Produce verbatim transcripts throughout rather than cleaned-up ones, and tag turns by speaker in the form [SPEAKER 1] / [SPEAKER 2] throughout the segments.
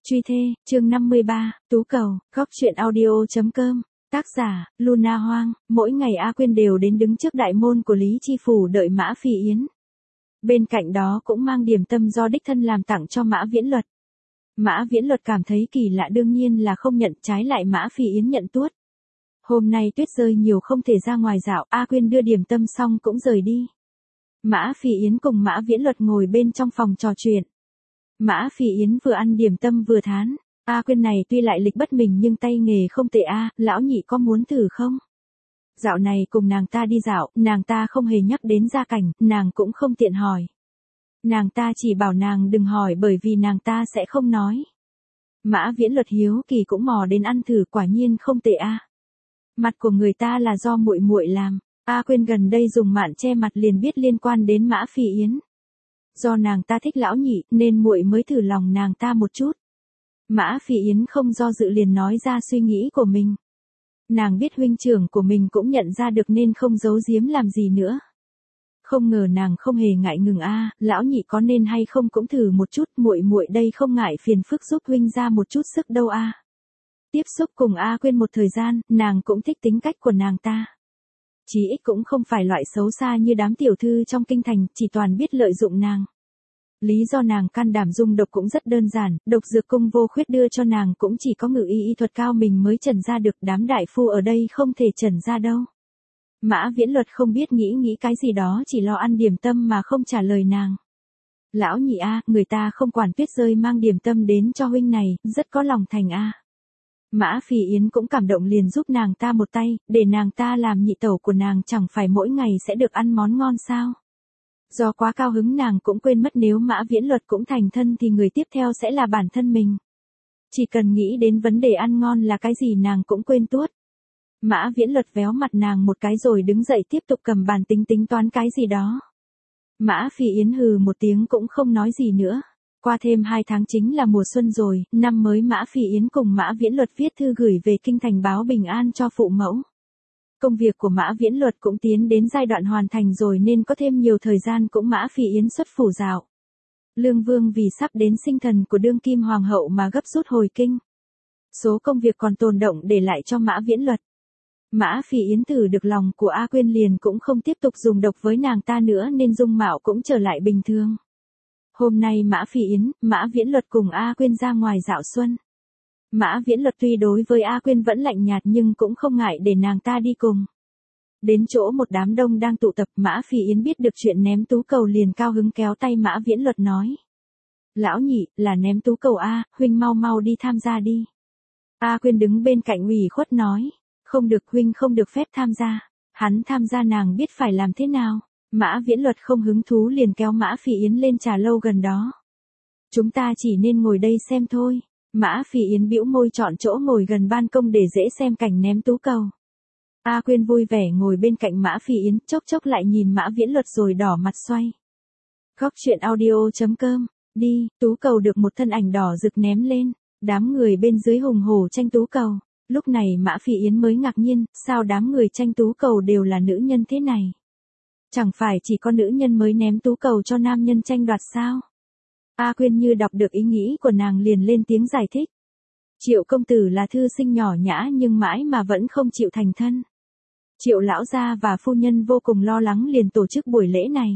[SPEAKER 1] Truy thê, chương năm mươi ba, Tú cầu, góc truyện audio.com, tác giả, Luna Hoang, mỗi ngày A Quyên đều đến đứng trước đại môn của Lý Chi Phủ đợi Mã Phi Yến. Bên cạnh đó cũng mang điểm tâm do đích thân làm tặng cho Mã Viễn Luật. Mã Viễn Luật cảm thấy kỳ lạ đương nhiên là không nhận, trái lại Mã Phi Yến nhận tuốt. Hôm nay tuyết rơi nhiều không thể ra ngoài dạo, A Quyên đưa điểm tâm xong cũng rời đi. Mã Phi Yến cùng Mã Viễn Luật ngồi bên trong phòng trò chuyện. Mã Phi Yến vừa ăn điểm tâm vừa thán, A Quyên này tuy lại lịch bất mình nhưng tay nghề không tệ a, lão nhị có muốn thử không? Dạo này cùng nàng ta đi dạo, nàng ta không hề nhắc đến gia cảnh, nàng cũng không tiện hỏi. Nàng ta chỉ bảo nàng đừng hỏi bởi vì nàng ta sẽ không nói. Mã Viễn Luật hiếu kỳ cũng mò đến ăn thử, quả nhiên không tệ a. Mặt của người ta là do muội muội làm. A Quyên gần đây dùng mạn che mặt liền biết liên quan đến Mã Phi Yến. Do nàng ta thích lão nhị nên muội mới thử lòng nàng ta một chút. Mã Phi Yến không do dự liền nói ra suy nghĩ của mình. Nàng biết huynh trưởng của mình cũng nhận ra được nên không giấu giếm làm gì nữa. Không ngờ nàng không hề ngại ngừng a, lão nhị có nên hay không cũng thử một chút, muội muội đây không ngại phiền phức giúp huynh ra một chút sức đâu a. Tiếp xúc cùng A Quyên một thời gian, nàng cũng thích tính cách của nàng ta. Chí ít cũng không phải loại xấu xa như đám tiểu thư trong kinh thành, chỉ toàn biết lợi dụng nàng. Lý do nàng can đảm dung độc cũng rất đơn giản, độc dược cung vô khuyết đưa cho nàng cũng chỉ có ngự y y thuật cao mình mới trần ra được, đám đại phu ở đây không thể trần ra đâu. Mã Viễn Luật không biết nghĩ nghĩ cái gì đó, chỉ lo ăn điểm tâm mà không trả lời nàng. Lão nhị a, người ta không quản tuyết rơi mang điểm tâm đến cho huynh này, rất có lòng thành a. Mã Phi Yến cũng cảm động liền giúp nàng ta một tay, để nàng ta làm nhị tẩu của nàng chẳng phải mỗi ngày sẽ được ăn món ngon sao. Do quá cao hứng nàng cũng quên mất nếu Mã Viễn Luật cũng thành thân thì người tiếp theo sẽ là bản thân mình. Chỉ cần nghĩ đến vấn đề ăn ngon là cái gì nàng cũng quên tuốt. Mã Viễn Luật véo mặt nàng một cái rồi đứng dậy tiếp tục cầm bàn tính tính toán cái gì đó. Mã Phi Yến hừ một tiếng cũng không nói gì nữa. Qua thêm hai tháng chính là mùa xuân rồi, năm mới Mã Phi Yến cùng Mã Viễn Luật viết thư gửi về kinh thành báo bình an cho phụ mẫu. Công việc của Mã Viễn Luật cũng tiến đến giai đoạn hoàn thành rồi nên có thêm nhiều thời gian cũng Mã Phi Yến xuất phủ dạo. Lương Vương vì sắp đến sinh thần của đương kim hoàng hậu mà gấp rút hồi kinh. Số công việc còn tồn động để lại cho Mã Viễn Luật. Mã Phi Yến thử được lòng của A Quyên liền cũng không tiếp tục dùng độc với nàng ta nữa nên dung mạo cũng trở lại bình thường. Hôm nay Mã Phi Yến, Mã Viễn Luật cùng A Quyên ra ngoài dạo xuân. Mã Viễn Luật tuy đối với A Quyên vẫn lạnh nhạt nhưng cũng không ngại để nàng ta đi cùng. Đến chỗ một đám đông đang tụ tập, Mã Phi Yến biết được chuyện ném tú cầu liền cao hứng kéo tay Mã Viễn Luật nói. Lão nhị, là ném tú cầu A, huynh mau mau đi tham gia đi. A Quyên đứng bên cạnh ủy khuất nói. Không được, huynh không được phép tham gia. Hắn tham gia nàng biết phải làm thế nào. Mã Viễn Luật không hứng thú liền kéo Mã Phi Yến lên trà lâu gần đó. Chúng ta chỉ nên ngồi đây xem thôi. Mã Phi Yến bĩu môi chọn chỗ ngồi gần ban công để dễ xem cảnh ném tú cầu. A Quyên vui vẻ ngồi bên cạnh Mã Phi Yến, chốc chốc lại nhìn Mã Viễn Luật rồi đỏ mặt xoay. Góc truyện audio.com, đi, tú cầu được một thân ảnh đỏ rực ném lên, đám người bên dưới hùng hổ tranh tú cầu. Lúc này Mã Phi Yến mới ngạc nhiên, sao đám người tranh tú cầu đều là nữ nhân thế này? Chẳng phải chỉ có nữ nhân mới ném tú cầu cho nam nhân tranh đoạt sao? A Quyên như đọc được ý nghĩ của nàng liền lên tiếng giải thích. Triệu công tử là thư sinh nhỏ nhã nhưng mãi mà vẫn không chịu thành thân. Triệu lão gia và phu nhân vô cùng lo lắng liền tổ chức buổi lễ này.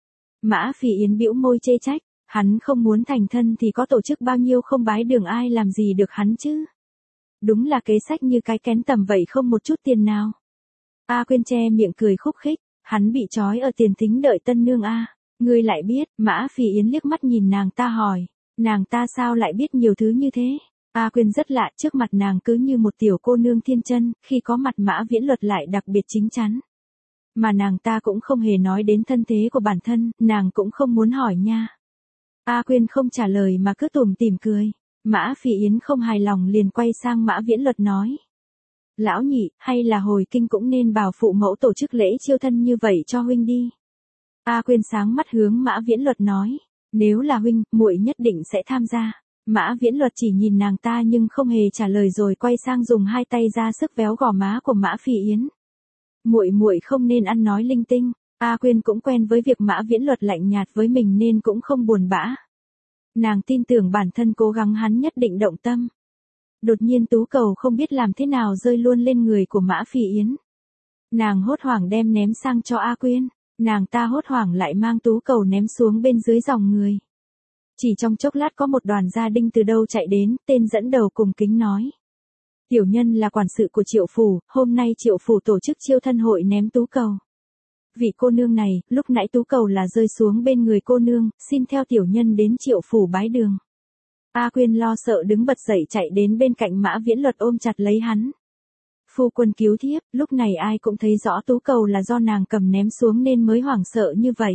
[SPEAKER 1] Mã Phi Yến bĩu môi chê trách, hắn không muốn thành thân thì có tổ chức bao nhiêu không bái đường ai làm gì được hắn chứ? Đúng là kế sách như cái kén tầm vậy không một chút tiền nào. A Quyên che miệng cười khúc khích, hắn bị trói ở tiền thính đợi tân nương a. Ngươi lại biết, Mã Phi Yến liếc mắt nhìn nàng ta hỏi, nàng ta sao lại biết nhiều thứ như thế? A Quyên rất lạ, trước mặt nàng cứ như một tiểu cô nương thiên chân, khi có mặt Mã Viễn Luật lại đặc biệt chính chắn. Mà nàng ta cũng không hề nói đến thân thế của bản thân, nàng cũng không muốn hỏi nha. A Quyên không trả lời mà cứ tủm tỉm cười. Mã Phi Yến không hài lòng liền quay sang Mã Viễn Luật nói. Lão nhị, hay là hồi kinh cũng nên bảo phụ mẫu tổ chức lễ chiêu thân như vậy cho huynh đi. A Quyên sáng mắt hướng Mã Viễn Luật nói. Nếu là huynh, muội nhất định sẽ tham gia. Mã Viễn Luật chỉ nhìn nàng ta nhưng không hề trả lời rồi quay sang dùng hai tay ra sức véo gò má của Mã Phi Yến. Muội muội không nên ăn nói linh tinh. A Quyên cũng quen với việc Mã Viễn Luật lạnh nhạt với mình nên cũng không buồn bã. Nàng tin tưởng bản thân cố gắng hắn nhất định động tâm. Đột nhiên tú cầu không biết làm thế nào rơi luôn lên người của Mã Phi Yến. Nàng hốt hoảng đem ném sang cho A Quyên, nàng ta hốt hoảng lại mang tú cầu ném xuống bên dưới dòng người. Chỉ trong chốc lát có một đoàn gia đinh từ đâu chạy đến, tên dẫn đầu cùng kính nói. Tiểu nhân là quản sự của Triệu phủ, hôm nay Triệu phủ tổ chức chiêu thân hội ném tú cầu. Vị cô nương này, lúc nãy tú cầu là rơi xuống bên người cô nương, xin theo tiểu nhân đến Triệu phủ bái đường. A Quyên lo sợ đứng bật dậy chạy đến bên cạnh Mã Viễn Luật ôm chặt lấy hắn. Phu quân cứu thiếp, lúc này ai cũng thấy rõ tú cầu là do nàng cầm ném xuống nên mới hoảng sợ như vậy.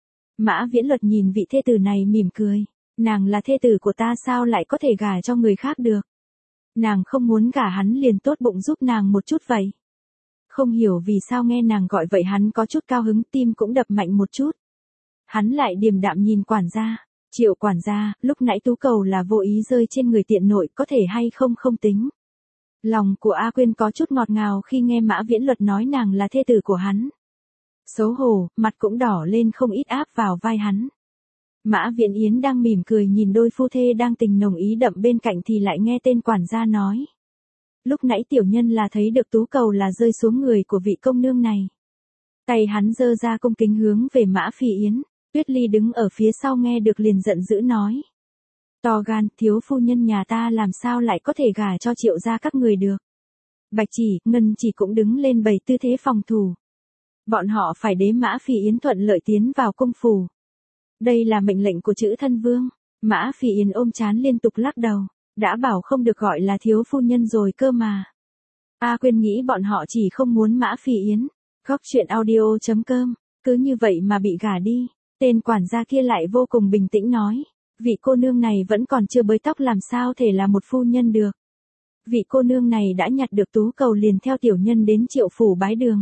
[SPEAKER 1] Mã Viễn Luật nhìn vị thê tử này mỉm cười. Nàng là thê tử của ta sao lại có thể gả cho người khác được. Nàng không muốn gả hắn liền tốt bụng giúp nàng một chút vậy. Không hiểu vì sao nghe nàng gọi vậy hắn có chút cao hứng, tim cũng đập mạnh một chút. Hắn lại điềm đạm nhìn quản gia. Triệu quản gia, lúc nãy tú cầu là vô ý rơi trên người tiện nội, có thể hay không không tính. Lòng của A Quyên có chút ngọt ngào khi nghe Mã Viễn Luật nói nàng là thê tử của hắn. Xấu hổ, mặt cũng đỏ lên không ít áp vào vai hắn. Mã Viễn Yến đang mỉm cười nhìn đôi phu thê đang tình nồng ý đậm bên cạnh thì lại nghe tên quản gia nói. Lúc nãy tiểu nhân là thấy được tú cầu là rơi xuống người của vị công nương này. Tay hắn giơ ra cung kính hướng về Mã Phi Yến. Tuyết Ly đứng ở phía sau nghe được liền giận dữ nói. To gan, thiếu phu nhân nhà ta làm sao lại có thể gả cho Triệu gia các người được. Bạch Chỉ, Ngân Chỉ cũng đứng lên bày tư thế phòng thủ. Bọn họ phải đế Mã Phi Yến thuận lợi tiến vào cung phủ. Đây là mệnh lệnh của chữ thân vương. Mã Phi Yến ôm chán liên tục lắc đầu. Đã bảo không được gọi là thiếu phu nhân rồi cơ mà. A Quyên nghĩ bọn họ chỉ không muốn Mã Phi Yến. Góc chuyện audio chấm com. Cứ như vậy mà bị gả đi. Tên quản gia kia lại vô cùng bình tĩnh nói. Vị cô nương này vẫn còn chưa bới tóc làm sao thể là một phu nhân được. Vị cô nương này đã nhặt được tú cầu liền theo tiểu nhân đến Triệu phủ bái đường.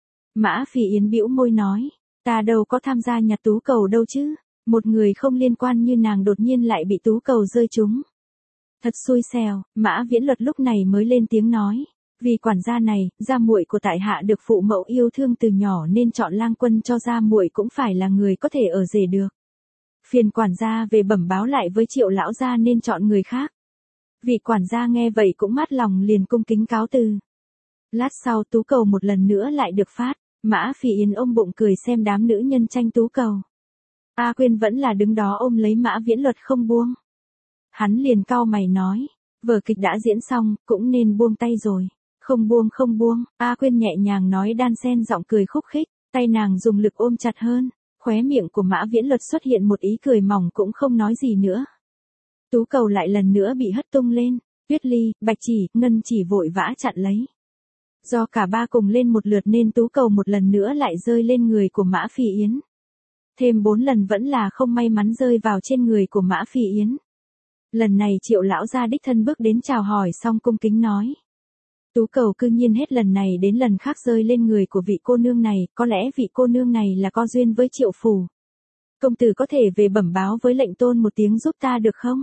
[SPEAKER 1] Mã Phi Yến bĩu môi nói. Ta đâu có tham gia nhặt tú cầu đâu chứ. Một người không liên quan như nàng đột nhiên lại bị tú cầu rơi trúng. Thật xui xẻo. Mã Viễn Luật lúc này mới lên tiếng nói. Vì quản gia này, gia muội của tại hạ được phụ mẫu yêu thương từ nhỏ nên chọn lang quân cho gia muội cũng phải là người có thể ở rể được. Phiền quản gia về bẩm báo lại với Triệu lão gia nên chọn người khác. Vị quản gia nghe vậy cũng mát lòng liền cung kính cáo từ. Lát sau tú cầu một lần nữa lại được phát. Mã Phi Yến ôm bụng cười xem đám nữ nhân tranh tú cầu. A Quyên vẫn là đứng đó ôm lấy Mã Viễn Luật không buông. Hắn liền cau mày nói. Vở kịch đã diễn xong, cũng nên buông tay rồi. Không buông không buông, A Quyên nhẹ nhàng nói đan xen giọng cười khúc khích, tay nàng dùng lực ôm chặt hơn, khóe miệng của Mã Viễn Luật xuất hiện một ý cười mỏng cũng không nói gì nữa. Tú cầu lại lần nữa bị hất tung lên, Tuyết Ly, Bạch Chỉ, Ngân Chỉ vội vã chặn lấy. Do cả ba cùng lên một lượt nên tú cầu một lần nữa lại rơi lên người của Mã Phi Yến. Thêm bốn lần vẫn là không may mắn rơi vào trên người của Mã Phi Yến. Lần này Triệu lão gia đích thân bước đến chào hỏi xong cung kính nói. Tú cầu cư nhiên hết lần này đến lần khác rơi lên người của vị cô nương này, có lẽ vị cô nương này là có duyên với Triệu phủ. Công tử có thể về bẩm báo với lệnh tôn một tiếng giúp ta được không?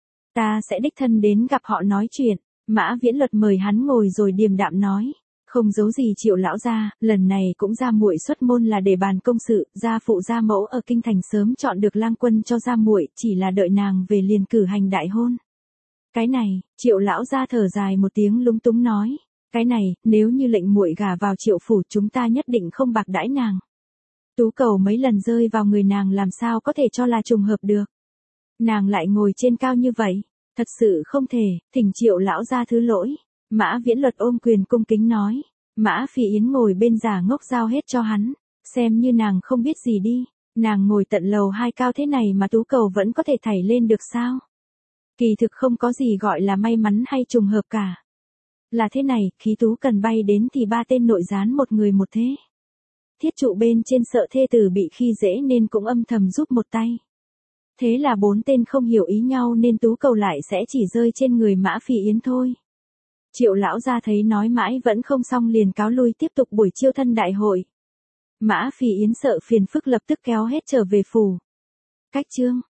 [SPEAKER 1] Ta sẽ đích thân đến gặp họ nói chuyện. Mã Viễn Luật mời hắn ngồi rồi điềm đạm nói. Không giấu gì Triệu lão gia, lần này cũng gia muội xuất môn là để bàn công sự, gia phụ gia mẫu ở kinh thành sớm chọn được lang quân cho gia muội, chỉ là đợi nàng về liền cử hành đại hôn. Cái này, Triệu lão gia thở dài một tiếng lúng túng nói, cái này, nếu như lệnh muội gả vào Triệu phủ chúng ta nhất định không bạc đãi nàng. Tú cầu mấy lần rơi vào người nàng làm sao có thể cho là trùng hợp được. Nàng lại ngồi trên cao như vậy, thật sự không thể, thỉnh Triệu lão gia thứ lỗi. Mã Viễn Luật ôm quyền cung kính nói, Mã Phi Yến ngồi bên giả ngốc giao hết cho hắn, xem như nàng không biết gì đi, nàng ngồi tận lầu hai cao thế này mà tú cầu vẫn có thể thảy lên được sao? Kỳ thực không có gì gọi là may mắn hay trùng hợp cả. Là thế này, khí tú cần bay đến thì ba tên nội gián một người một thế. Thiết trụ bên trên sợ thê tử bị khi dễ nên cũng âm thầm giúp một tay. Thế là bốn tên không hiểu ý nhau nên tú cầu lại sẽ chỉ rơi trên người Mã Phi Yến thôi. Triệu lão gia thấy nói mãi vẫn không xong liền cáo lui tiếp tục buổi chiêu thân đại hội. Mã Phi Yến sợ phiền phức lập tức kéo hết trở về phủ. Cách chương